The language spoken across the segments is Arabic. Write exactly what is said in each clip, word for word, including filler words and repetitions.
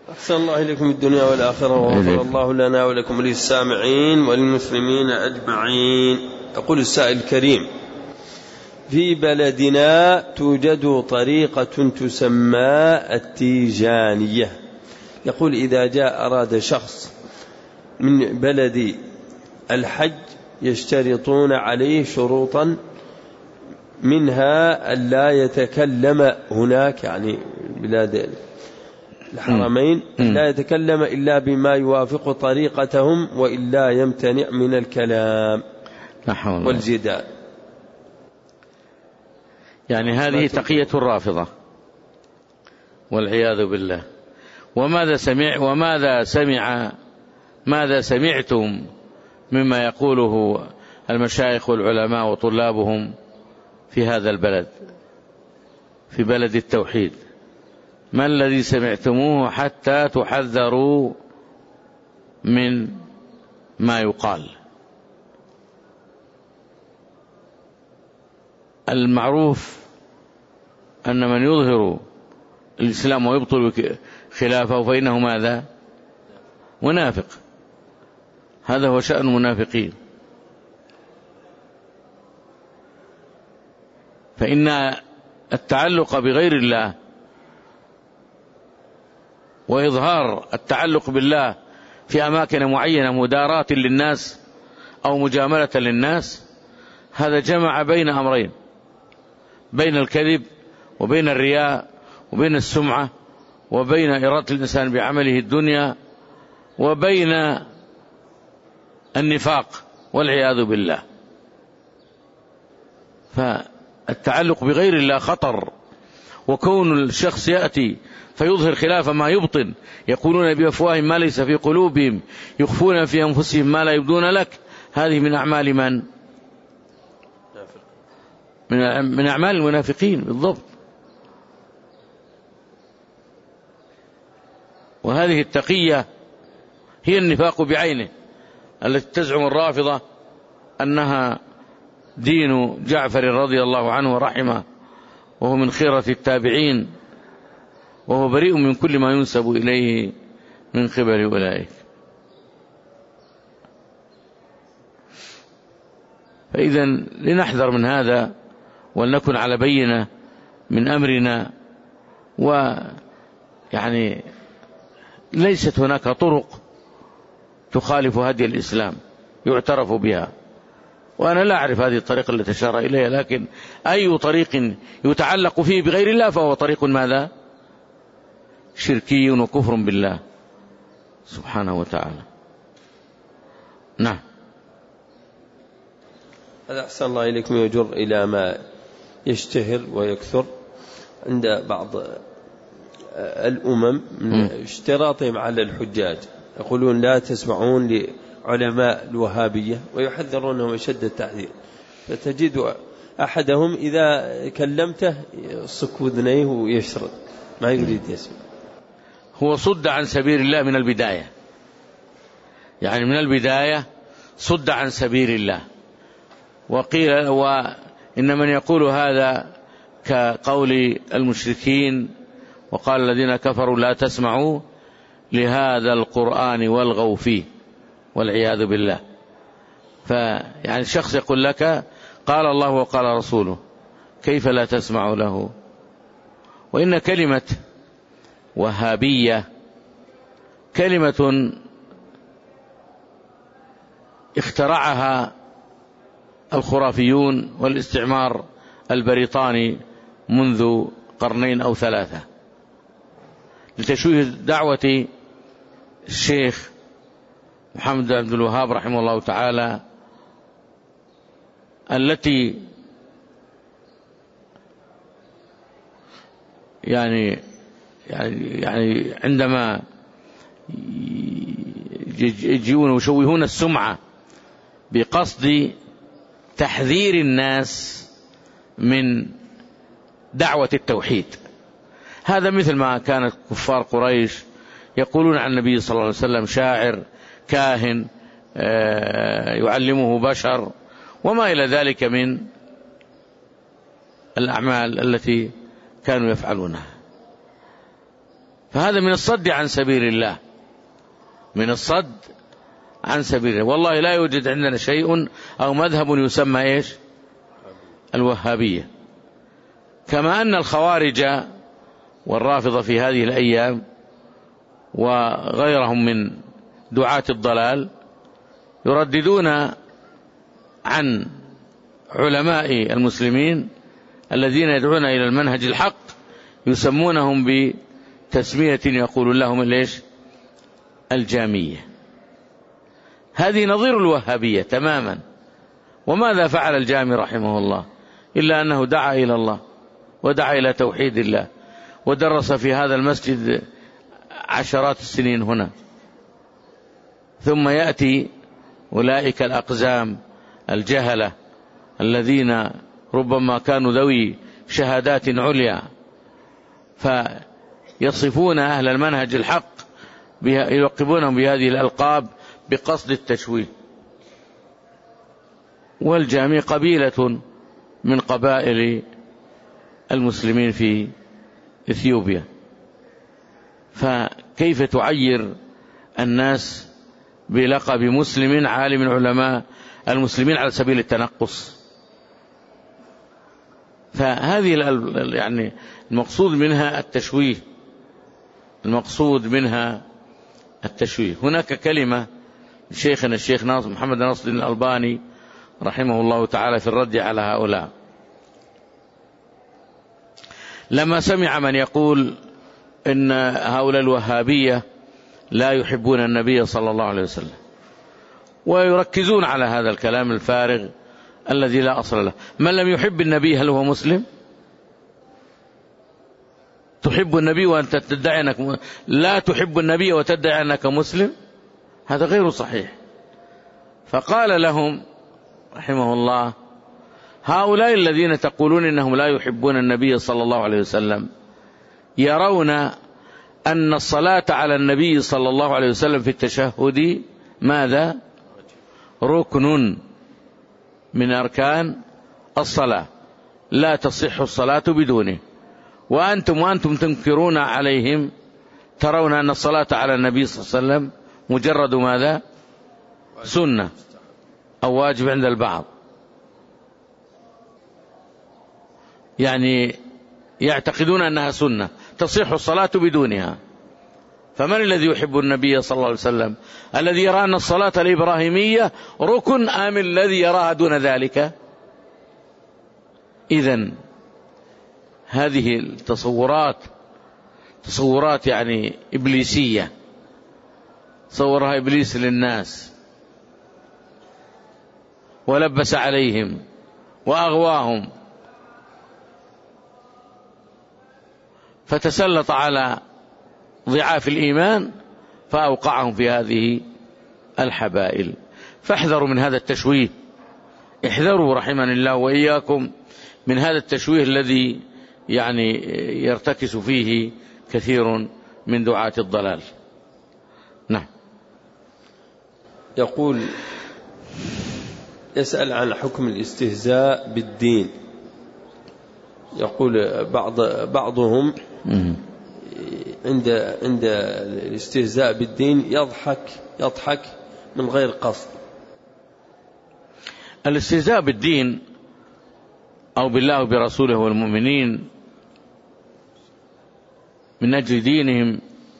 أحسن الله إليكم الدنيا والآخرة، وغفر الله لنا ولكم وللسامعين وللمسلمين أجمعين. يقول السائل الكريم: في بلدنا توجد طريقة تسمى التيجانية. يقول إذا جاء أراد شخص من بلد الحج يشترطون عليه شروطا، منها أن لا يتكلم هناك، يعني بلاد الحرمين، لا يتكلم إلا بما يوافق طريقتهم، وإلا يمتنع من الكلام والجدال. يعني هذه تقية الرافضة والعياذ بالله. وماذا سمع وماذا سمع ماذا سمعتم مما يقوله المشايخ والعلماء وطلابهم في هذا البلد، في بلد التوحيد؟ ما الذي سمعتموه حتى تحذروا من ما يقال؟ المعروف أن من يظهر الإسلام ويبطل خلافه فإنه ماذا؟ منافق. هذا هو شأن المنافقين. فإن التعلق بغير الله وإظهار التعلق بالله في أماكن معينة مداراة للناس أو مجاملة للناس، هذا جمع بين أمرين: بين الكذب وبين الرياء وبين السمعة وبين إرادة الإنسان بعمله الدنيا وبين النفاق والعياذ بالله. فالتعلق بغير الله خطر، وكون الشخص يأتي فيظهر خلاف ما يبطن، يقولون بأفواههم ما ليس في قلوبهم، يخفون في أنفسهم ما لا يبدون لك، هذه من أعمال من؟ من أعمال المنافقين بالضبط. وهذه التقية هي النفاق بعينه التي تزعم الرافضة أنها دين جعفر رضي الله عنه ورحمه، وهو من خيرة التابعين، وهو بريء من كل ما ينسب إليه من قبل أولئك. فإذا لنحذر من هذا ولنكن على بينة من أمرنا. ويعني ليست هناك طرق تخالف هدي الإسلام يعترف بها، وأنا لا أعرف هذه الطريقة التي أشار إليها، لكن أي طريق يتعلق فيه بغير الله فهو طريق ماذا؟ شركي وكفر بالله سبحانه وتعالى. نعم. هذا أحسن الله إليكم يجر إلى ما يشتهر ويكثر عند بعض الأمم من اشتراطهم على الحجاج، يقولون لا تسمعون لعلماء الوهابية ويحذرونهم أشد التحذير، فتجد أحدهم إذا كلمته يصك وذنيه ويشرد ما يريد يسمع. هو صد عن سبيل الله من البداية، يعني من البداية صد عن سبيل الله. وقيل وإن من يقول هذا كقول المشركين وقال الذين كفروا لا تسمعوا لهذا القرآن والغوا فيه والعياذ بالله. فيعني الشخص يقول لك قال الله وقال رسوله، كيف لا تسمع له؟ وإن كلمة وهابية كلمة اخترعها الخرافيون والاستعمار البريطاني منذ قرنين أو ثلاثة لتشويه دعوة الشيخ محمد بن عبد الوهاب رحمه الله تعالى، التي يعني يعني يعني عندما يجيون ويشوهون السمعة بقصد تحذير الناس من دعوة التوحيد. هذا مثل ما كانت كفار قريش يقولون عن النبي صلى الله عليه وسلم شاعر كاهن يعلمه بشر وما إلى ذلك من الأعمال التي كانوا يفعلونها. فهذا من الصد عن سبيل الله، من الصد عن سبيل الله. والله لا يوجد عندنا شيء أو مذهب يسمى إيش؟ الوهابية. كما أن الخوارج والرافضة في هذه الأيام وغيرهم من دعاة الضلال يرددون عن علماء المسلمين الذين يدعون إلى المنهج الحق، يسمونهم بتسمية يقول لهم ليش؟ الجامية. هذه نظير الوهابية تماما. وماذا فعل الجامي رحمه الله إلا أنه دعا إلى الله ودعا إلى توحيد الله، ودرس في هذا المسجد عشرات السنين هنا. ثم يأتي أولئك الأقزام الجهلة الذين ربما كانوا ذوي شهادات عليا، فيصفون أهل المنهج الحق، يلقبونهم بهذه الألقاب بقصد التشويه. والجامي قبيلة من قبائل المسلمين في إثيوبيا، فكيف تعير الناس بلقب مسلم عالم علماء المسلمين على سبيل التنقص؟ فهذه يعني المقصود منها التشويه، المقصود منها التشويه. هناك كلمة شيخنا الشيخ ناصر محمد ناصر الألباني رحمه الله تعالى في الرد على هؤلاء، لما سمع من يقول إن هؤلاء الوهابية لا يحبون النبي صلى الله عليه وسلم، ويركزون على هذا الكلام الفارغ الذي لا أصل له. من لم يحب النبي هل هو مسلم؟ تحب النبي وأنت تدعي أنك م... لا تحب النبي وتدعي أنك مسلم؟ هذا غير صحيح. فقال لهم رحمه الله: هؤلاء الذين تقولون إنهم لا يحبون النبي صلى الله عليه وسلم يرون أن الصلاة على النبي صلى الله عليه وسلم في التشهد ماذا؟ ركن من أركان الصلاة، لا تصح الصلاة بدونه. وأنتم وأنتم تنكرون عليهم ترون أن الصلاة على النبي صلى الله عليه وسلم مجرد ماذا؟ سنة أو واجب عند البعض. يعني يعتقدون أنها سنة تصح الصلاة بدونها. فمن الذي يحب النبي صلى الله عليه وسلم؟ الذي يرى أن الصلاة الإبراهيمية ركن أم الذي يراها دون ذلك؟ إذن هذه التصورات تصورات يعني إبليسية صورها إبليس للناس ولبس عليهم وأغواهم، فتسلط على ضعاف الإيمان فأوقعهم في هذه الحبائل. فاحذروا من هذا التشويه، احذروا رحمني الله وإياكم من هذا التشويه الذي يعني يرتكس فيه كثير من دعاة الضلال. نعم. يقول يسأل عن حكم الاستهزاء بالدين. يقول بعض بعضهم عند عند الاستهزاء بالدين يضحك يضحك من غير قصد. الاستهزاء بالدين أو بالله وبرسوله والمؤمنين من أجل دينهم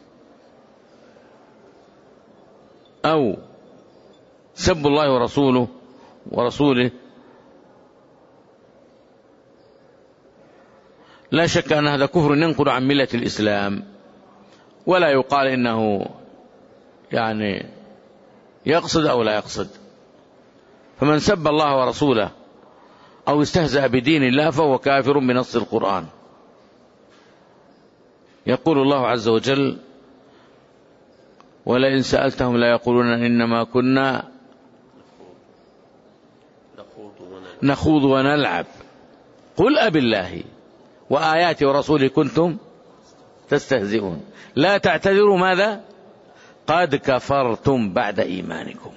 أو سب الله ورسوله ورسوله لا شك أن هذا كفر ينقل عن ملة الإسلام، ولا يقال إنه يعني يقصد أو لا يقصد. فمن سب الله ورسوله أو استهزأ بدين الله فهو كافر بنص القرآن. يقول الله عز وجل: ولئن سألتهم لا يقولون إنما كنا نخوض ونلعب قل أب الله وآياته ورسوله كنتم تستهزئون لا تعتذروا ماذا؟ قد كفرتم بعد إيمانكم.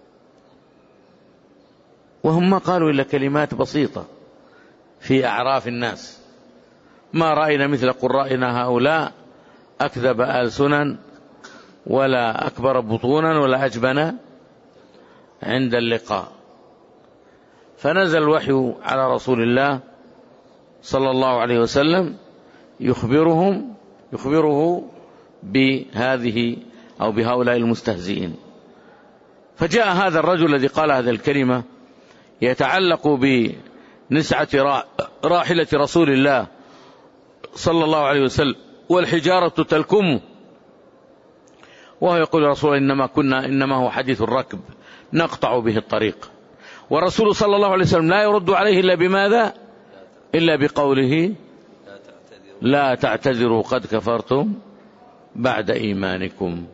وهم ما قالوا إلا كلمات بسيطة في أعراف الناس. ما رأينا مثل قرائنا هؤلاء أكذب ألسنا ولا أكبر بطونا ولا أجبن عند اللقاء. فنزل الوحي على رسول الله صلى الله عليه وسلم يخبرهم يخبره بهذه أو بهؤلاء المستهزئين. فجاء هذا الرجل الذي قال هذه الكلمة يتعلق بنسعة راحلة رسول الله صلى الله عليه وسلم والحجارة تلكمه، وهو يقول رسول إنما كنا إنما هو حديث الركب نقطع به الطريق. ورسول صلى الله عليه وسلم لا يرد عليه إلا بماذا؟ إلا بقوله لا تعتذروا قد كفرتم بعد إيمانكم.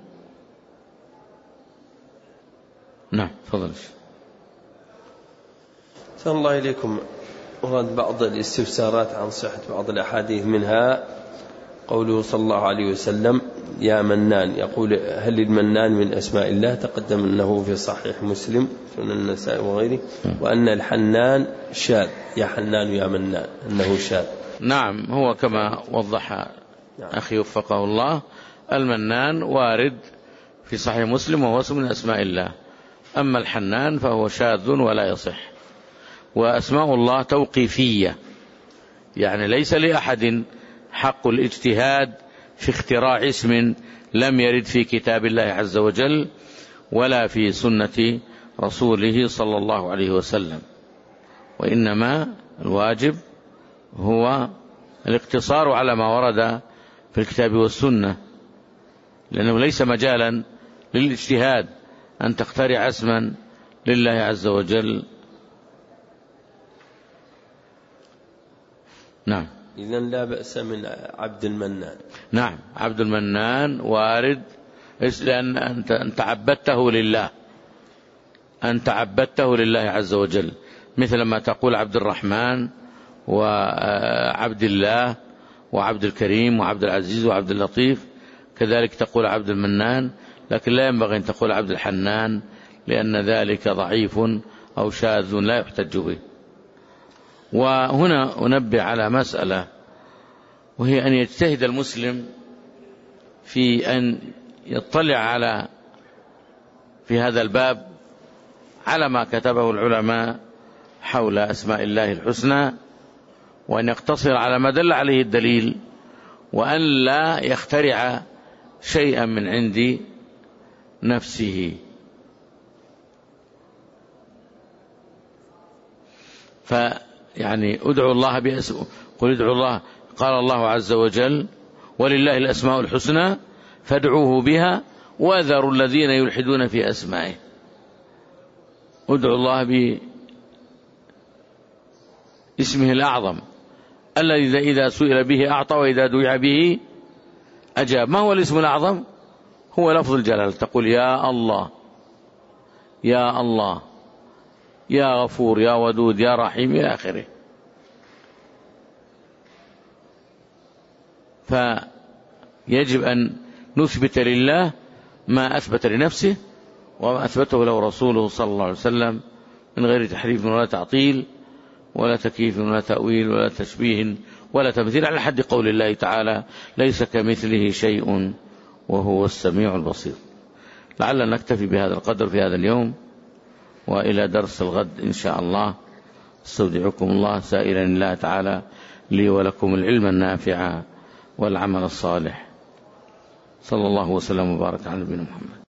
نعم تفضل. صلى الله إليكم. ورد بعض الاستفسارات عن صحة بعض الأحاديث، منها قوله صلى الله عليه وسلم يا منان، يقول هل المنان من أسماء الله؟ تقدم أنه في صحيح مسلم سنن النسائي وغيره، وأن الحنان شاذ، يا حنان يا منان أنه شاذ. نعم هو كما وضح أخي وفقه الله، المنان وارد في صحيح مسلم وهو اسم من أسماء الله، أما الحنان فهو شاذ ولا يصح. وأسماء الله توقيفية، يعني ليس لأحد حق الاجتهاد في اختراع اسم لم يرد في كتاب الله عز وجل ولا في سنة رسوله صلى الله عليه وسلم، وإنما الواجب هو الاقتصار على ما ورد في الكتاب والسنة، لأنه ليس مجالا للاجتهاد أن تخترع اسما لله عز وجل. نعم. إذن لا بأس من عبد المنان. نعم عبد المنان وارد، لأن أنت عبدته لله، أنت عبدته لله عز وجل، مثل ما تقول عبد الرحمن وعبد الله وعبد الكريم وعبد العزيز وعبد اللطيف، كذلك تقول عبد المنان، لكن لا ينبغي أن تقول عبد الحنان، لأن ذلك ضعيف أو شاذ لا يحتج به. وهنا أنبه على مسألة، وهي أن يجتهد المسلم في أن يطلع على في هذا الباب على ما كتبه العلماء حول أسماء الله الحسنى، وأن يقتصر على ما دل عليه الدليل، وأن لا يخترع شيئا من عند نفسه. فيعني ادعوا الله باسمه، قل ادعوا الله، قال الله عز وجل ولله الأسماء الحسنى فادعوه بها وذروا الذين يلحدون في أسمائه. ادعوا الله باسمه الأعظم الذي إذا سئل به أعطى وإذا دعي به أجاب. ما هو الاسم الأعظم؟ هو لفظ الجلال، تقول يا الله يا الله يا غفور يا ودود يا رحيم إلى آخره. فيجب أن نثبت لله ما أثبت لنفسه وما أثبته له رسوله صلى الله عليه وسلم من غير تحريف ولا تعطيل ولا تكييف ولا تأويل ولا تشبيه ولا تمثيل، على حد قول الله تعالى ليس كمثله شيء وهو السميع البصير. لعلنا نكتفي بهذا القدر في هذا اليوم، وإلى درس الغد إن شاء الله. استودعكم الله سائلا الله تعالى لي ولكم العلم النافع والعمل الصالح. صلى الله وسلم وبارك على نبينا محمد.